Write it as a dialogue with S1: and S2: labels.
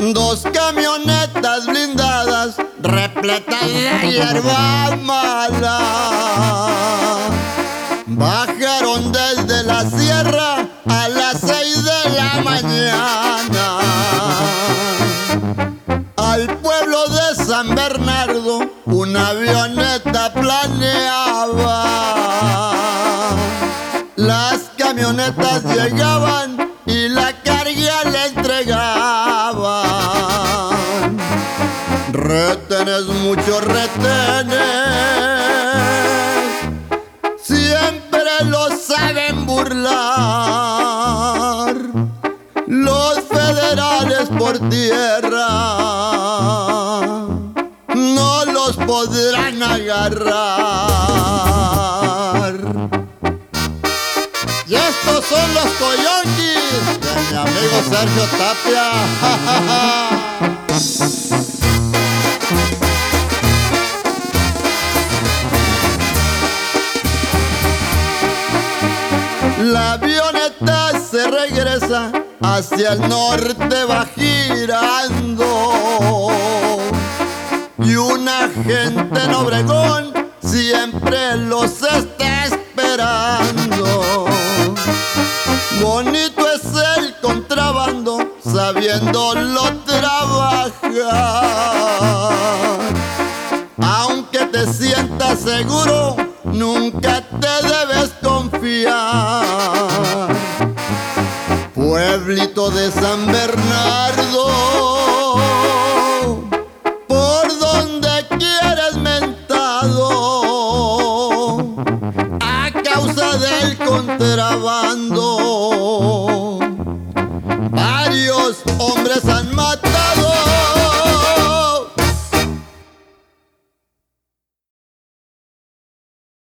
S1: Dos camionetas blindadas repletas de hierba mala bajaron desde la sierra a las 6 de la mañana al pueblo de San Bernardo. Una avioneta planeaba. Las camionetas llegaban y la carga le entregaban. Retenes, muchos retenes, siempre lo saben burlar los federales por tierra. No los podrán agarrar. Y estos son los coyonquis de mi amigo Sergio Tapia. La avioneta se regresa, hacia el norte va girando, y una gente en Obregón siempre los está esperando. Bonito es el contrabando, sabiéndolo trabajar. Aunque te sientas seguro, nunca te debes confiar. Pueblito de San Bernardo, por donde quieres mentado, a causa del contrabando, varios hombres han matado.